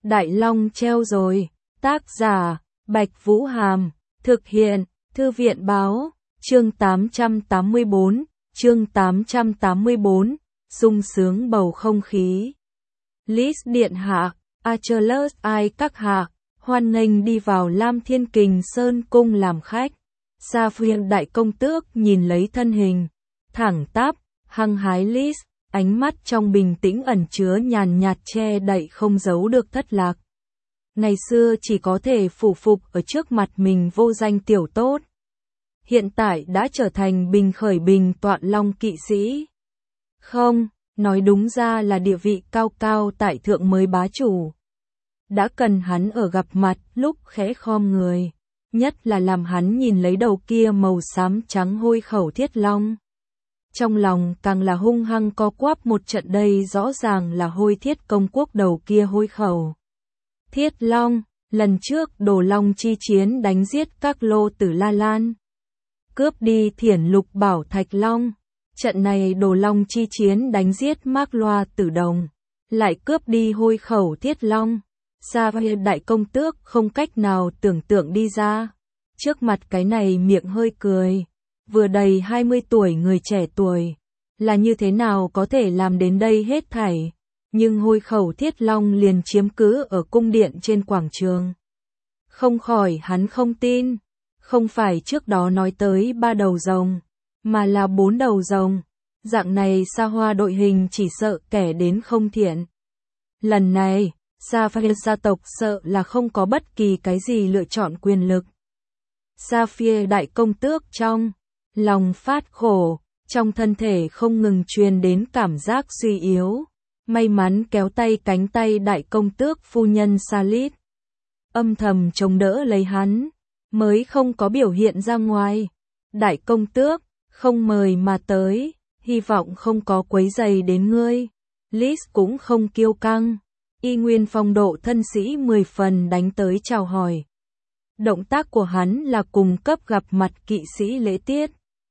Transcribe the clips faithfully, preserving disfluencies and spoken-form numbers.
Đại Long treo rồi. Tác giả, Bạch Vũ Hàm. Thực hiện, Thư viện Báo. Chương tám trăm tám mươi bốn. Chương tám trăm tám mươi bốn. Sung sướng bầu không khí. Liz điện hạ, Achilles ai các hạ, hoan nghênh đi vào Lam Thiên Kình Sơn cung làm khách. Sapphire đại công tước nhìn lấy thân hình thẳng tắp, hăng hái Liz, ánh mắt trong bình tĩnh ẩn chứa nhàn nhạt che đậy không giấu được thất lạc. Ngày xưa chỉ có thể phủ phục ở trước mặt mình vô danh tiểu tốt, hiện tại đã trở thành bình khởi bình toạn long kỵ sĩ. Không, nói đúng ra là địa vị cao cao tại thượng mới bá chủ. Đã cần hắn ở gặp mặt lúc khẽ khom người, nhất là làm hắn nhìn lấy đầu kia màu xám trắng hôi khẩu thiết long. Trong lòng càng là hung hăng co quắp một trận, đây rõ ràng là hôi thiết công quốc đầu kia hôi khẩu. Thiết long, lần trước Đồ Long chi chiến đánh giết các lô tử La Lan, cướp đi thiển lục bảo thạch long. Trận này Đồ Long chi chiến đánh giết Mác Loa Tử Đồng, lại cướp đi hôi khẩu thiết long. Sapphire đại công tước không cách nào tưởng tượng đi ra. Trước mặt cái này miệng hơi cười, vừa đầy hai mươi tuổi người trẻ tuổi, là như thế nào có thể làm đến đây hết thảy. Nhưng hôi khẩu thiết long liền chiếm cứ ở cung điện trên quảng trường. Không khỏi hắn không tin, không phải trước đó nói tới ba đầu rồng, mà là bốn đầu rồng. Dạng này xa hoa đội hình chỉ sợ kẻ đến không thiện. Lần này, Sapphire gia tộc sợ là không có bất kỳ cái gì lựa chọn quyền lực. Sapphire đại công tước trong lòng phát khổ, trong thân thể không ngừng truyền đến cảm giác suy yếu. May mắn kéo tay cánh tay đại công tước phu nhân Salit, âm thầm chống đỡ lấy hắn, mới không có biểu hiện ra ngoài. Đại công tước, không mời mà tới, hy vọng không có quấy rầy đến ngươi. Liz cũng không kiêu căng, y nguyên phong độ thân sĩ mười phần đánh tới chào hỏi. Động tác của hắn là cùng cấp gặp mặt kỵ sĩ lễ tiết,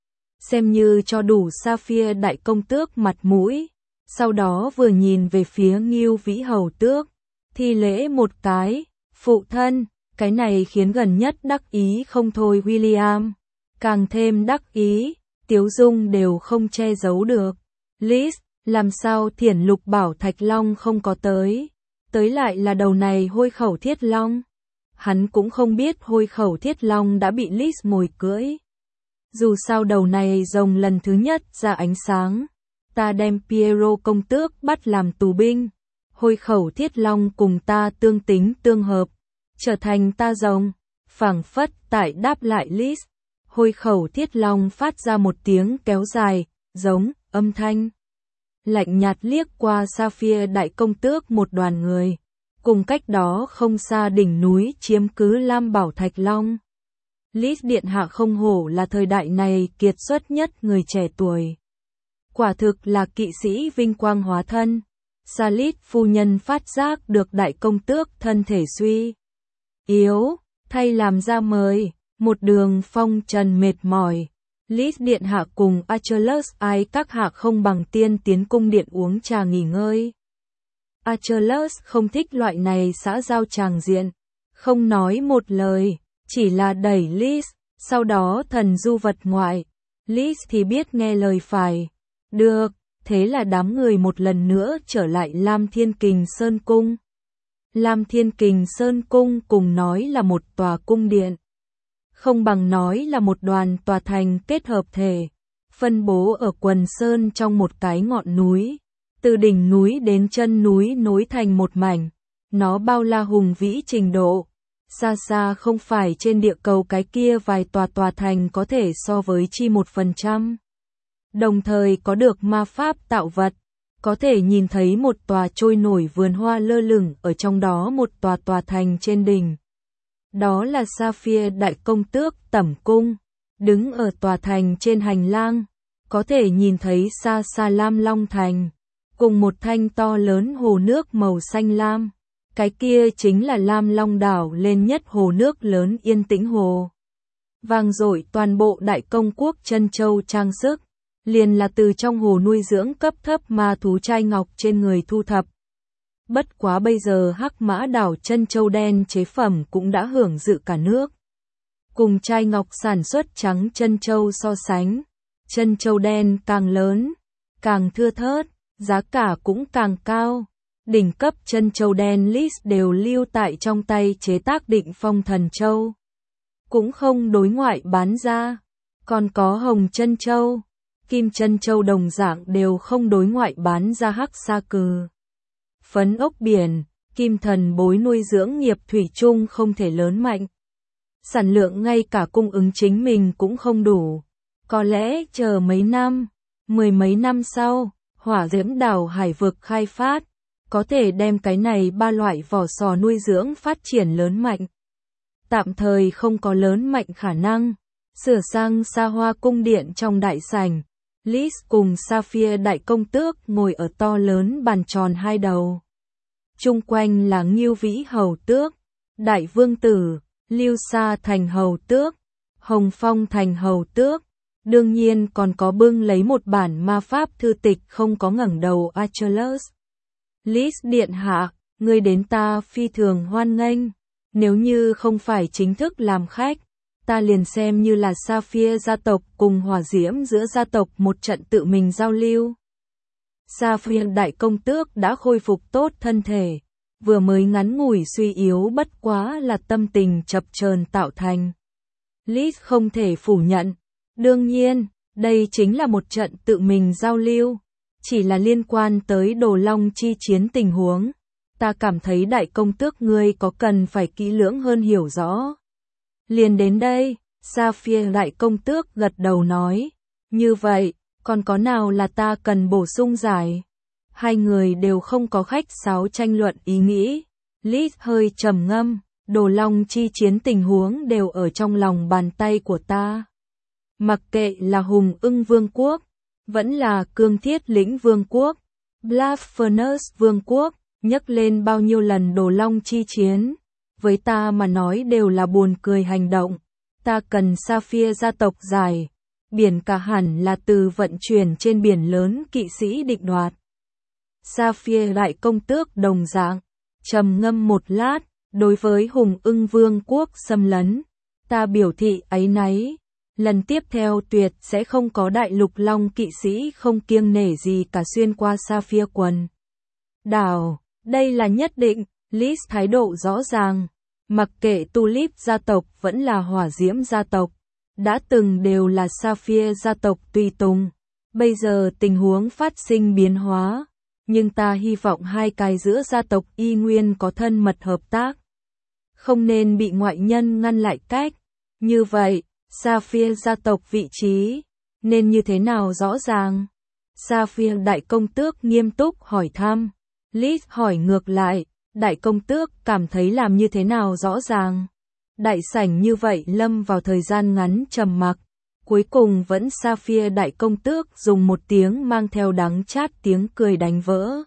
xem như cho đủ Sapphire đại công tước mặt mũi. Sau đó vừa nhìn về phía Ngưu Vĩ hầu tước, thi lễ một cái, phụ thân. Cái này khiến gần nhất đắc ý không thôi William, càng thêm đắc ý, tiếu dung đều không che giấu được. Liz, làm sao thiển lục bảo thạch long không có tới, tới lại là đầu này hôi khẩu thiết long. Hắn cũng không biết hôi khẩu thiết long đã bị Liz mồi cưỡi. Dù sao đầu này rồng lần thứ nhất ra ánh sáng, ta đem Piero công tước bắt làm tù binh. Hôi khẩu thiết long cùng ta tương tính tương hợp, trở thành ta rồng. Phảng phất tại đáp lại Liz, hôi khẩu thiết long phát ra một tiếng kéo dài, giống âm thanh. Lạnh nhạt liếc qua Sapphire đại công tước một đoàn người, cùng cách đó không xa đỉnh núi chiếm cứ Lam Bảo Thạch Long. Liz điện hạ không hổ là thời đại này kiệt xuất nhất người trẻ tuổi. Quả thực là kỵ sĩ vinh quang hóa thân. Salit phu nhân phát giác được đại công tước thân thể suy yếu, thay làm ra mời, một đường phong trần mệt mỏi. Liz điện hạ cùng Achilles ai các hạ không bằng tiên tiến cung điện uống trà nghỉ ngơi. Achilles không thích loại này xã giao tràng diện, không nói một lời, chỉ là đẩy Liz, sau đó thần du vật ngoại. Liz thì biết nghe lời phải. Được, thế là đám người một lần nữa trở lại Lam Thiên Kình Sơn Cung. Lam Thiên Kình Sơn Cung cùng nói là một tòa cung điện, không bằng nói là một đoàn tòa thành kết hợp thể, phân bố ở quần sơn trong một cái ngọn núi. Từ đỉnh núi đến chân núi nối thành một mảnh, nó bao la hùng vĩ trình độ. Xa xa không phải trên địa cầu cái kia vài tòa tòa thành có thể so với chi một phần trăm. Đồng thời có được ma pháp tạo vật, có thể nhìn thấy một tòa trôi nổi vườn hoa lơ lửng ở trong đó một tòa tòa thành trên đỉnh. Đó là Sapphire đại công tước tẩm cung, đứng ở tòa thành trên hành lang, có thể nhìn thấy xa xa Lam Long Thành, cùng một thanh to lớn hồ nước màu xanh lam. Cái kia chính là Lam Long đảo lên nhất hồ nước lớn Yên Tĩnh Hồ. Vang dội toàn bộ đại công quốc Trân Châu trang sức, liền là từ trong hồ nuôi dưỡng cấp thấp ma thú trai ngọc trên người thu thập. Bất quá bây giờ Hắc Mã đảo trân châu đen chế phẩm cũng đã hưởng dự cả nước. Cùng trai ngọc sản xuất trắng trân châu so sánh, trân châu đen càng lớn, càng thưa thớt, giá cả cũng càng cao. Đỉnh cấp trân châu đen list đều lưu tại trong tay chế tác Định Phong Thần Châu, cũng không đối ngoại bán ra. Còn có hồng trân châu, kim trân châu đồng dạng đều không đối ngoại bán ra. Hắc sa cừ, phấn ốc biển, kim thần bối nuôi dưỡng nghiệp thủy chung không thể lớn mạnh. Sản lượng ngay cả cung ứng chính mình cũng không đủ. Có lẽ chờ mấy năm, mười mấy năm sau, hỏa diễm đảo hải vực khai phát, có thể đem cái này ba loại vỏ sò nuôi dưỡng phát triển lớn mạnh. Tạm thời không có lớn mạnh khả năng. Sửa sang xa hoa cung điện trong đại sảnh, Lis cùng Sapphire đại công tước ngồi ở to lớn bàn tròn hai đầu. Chung quanh là Ngưu Vĩ hầu tước, Đại vương tử, Lưu Sa thành hầu tước, Hồng Phong thành hầu tước, đương nhiên còn có bưng lấy một bản ma pháp thư tịch không có ngẩng đầu Achilles. Lis điện hạ, ngươi đến ta phi thường hoan nghênh, nếu như không phải chính thức làm khách, ta liền xem như là Sapphire gia tộc cùng hỏa diễm giữa gia tộc một trận tự mình giao lưu. Sapphire đại công tước đã khôi phục tốt thân thể, vừa mới ngắn ngủi suy yếu bất quá là tâm tình chập chờn tạo thành. Lis không thể phủ nhận, đương nhiên, đây chính là một trận tự mình giao lưu, chỉ là liên quan tới Đồ Long chi chiến tình huống. Ta cảm thấy đại công tước ngươi có cần phải kỹ lưỡng hơn hiểu rõ. Liền đến đây, Sapphire đại công tước gật đầu nói, như vậy, còn có nào là ta cần bổ sung giải? Hai người đều không có khách sáo tranh luận ý nghĩ. Lis hơi trầm ngâm, Đồ Long chi chiến tình huống đều ở trong lòng bàn tay của ta. Mặc kệ là Hùng Ưng Vương quốc, vẫn là Cương Thiết Lĩnh Vương quốc, Blast Furnace Vương quốc, nhắc lên bao nhiêu lần Đồ Long chi chiến, với ta mà nói đều là buồn cười hành động. Ta cần Sapphire gia tộc giải, biển cả hẳn là từ vận chuyển trên biển lớn kỵ sĩ định đoạt. Sapphire đại công tước đồng dạng, trầm ngâm một lát, đối với Hùng Ưng Vương quốc xâm lấn, ta biểu thị áy náy. Lần tiếp theo tuyệt sẽ không có đại lục long kỵ sĩ không kiêng nể gì cả xuyên qua Sapphire quần đảo, đây là nhất định. Lis thái độ rõ ràng, mặc kệ Tulip gia tộc vẫn là hỏa diễm gia tộc, đã từng đều là Sapphire gia tộc tùy tùng, bây giờ tình huống phát sinh biến hóa, nhưng ta hy vọng hai cái giữa gia tộc y nguyên có thân mật hợp tác, không nên bị ngoại nhân ngăn lại cách. Như vậy, Sapphire gia tộc vị trí nên như thế nào rõ ràng? Sapphire đại công tước nghiêm túc hỏi thăm. Lis hỏi ngược lại, đại công tước cảm thấy làm như thế nào rõ ràng? Đại sảnh như vậy lâm vào thời gian ngắn trầm mặc, cuối cùng vẫn Sapphire đại công tước dùng một tiếng mang theo đắng chát tiếng cười đánh vỡ.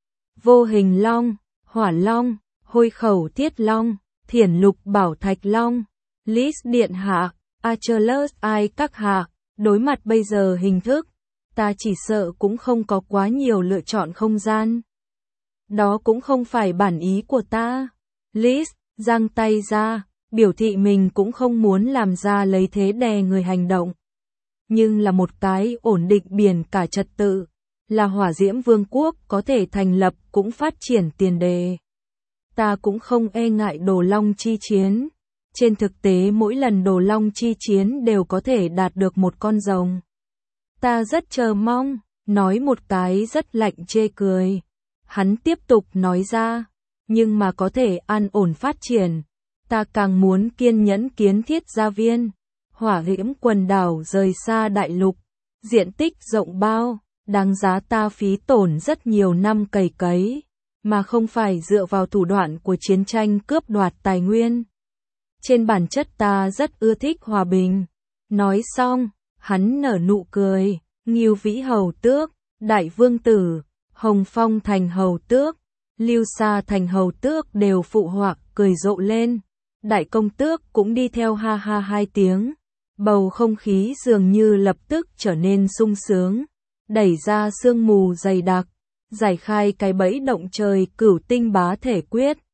Vô hình long, hỏa long, hôi khẩu thiết long, thiển lục bảo thạch long, Lis điện hạ, Achilles ai các hạ, đối mặt bây giờ hình thức, ta chỉ sợ cũng không có quá nhiều lựa chọn không gian. Đó cũng không phải bản ý của ta. Lis giang tay ra, biểu thị mình cũng không muốn làm ra lấy thế đè người hành động. Nhưng là một cái ổn định biển cả trật tự, là hỏa diễm vương quốc có thể thành lập cũng phát triển tiền đề. Ta cũng không e ngại Đồ Long chi chiến. Trên thực tế mỗi lần Đồ Long chi chiến đều có thể đạt được một con rồng. Ta rất chờ mong, nói một cái rất lạnh chê cười. Hắn tiếp tục nói ra, nhưng mà có thể an ổn phát triển. Ta càng muốn kiên nhẫn kiến thiết gia viên, hỏa diễm quần đảo rời xa đại lục, diện tích rộng bao, đáng giá ta phí tổn rất nhiều năm cày cấy, mà không phải dựa vào thủ đoạn của chiến tranh cướp đoạt tài nguyên. Trên bản chất ta rất ưa thích hòa bình. Nói xong, hắn nở nụ cười, Ngưu Vĩ hầu tước, Đại vương tử, Hồng Phong thành hầu tước, Lưu Sa thành hầu tước đều phụ họa cười rộ lên. Đại công tước cũng đi theo ha ha hai tiếng. Bầu không khí dường như lập tức trở nên sung sướng, đẩy ra sương mù dày đặc, Giải khai cái bẫy động trời Cửu Tinh Bá Thể Quyết.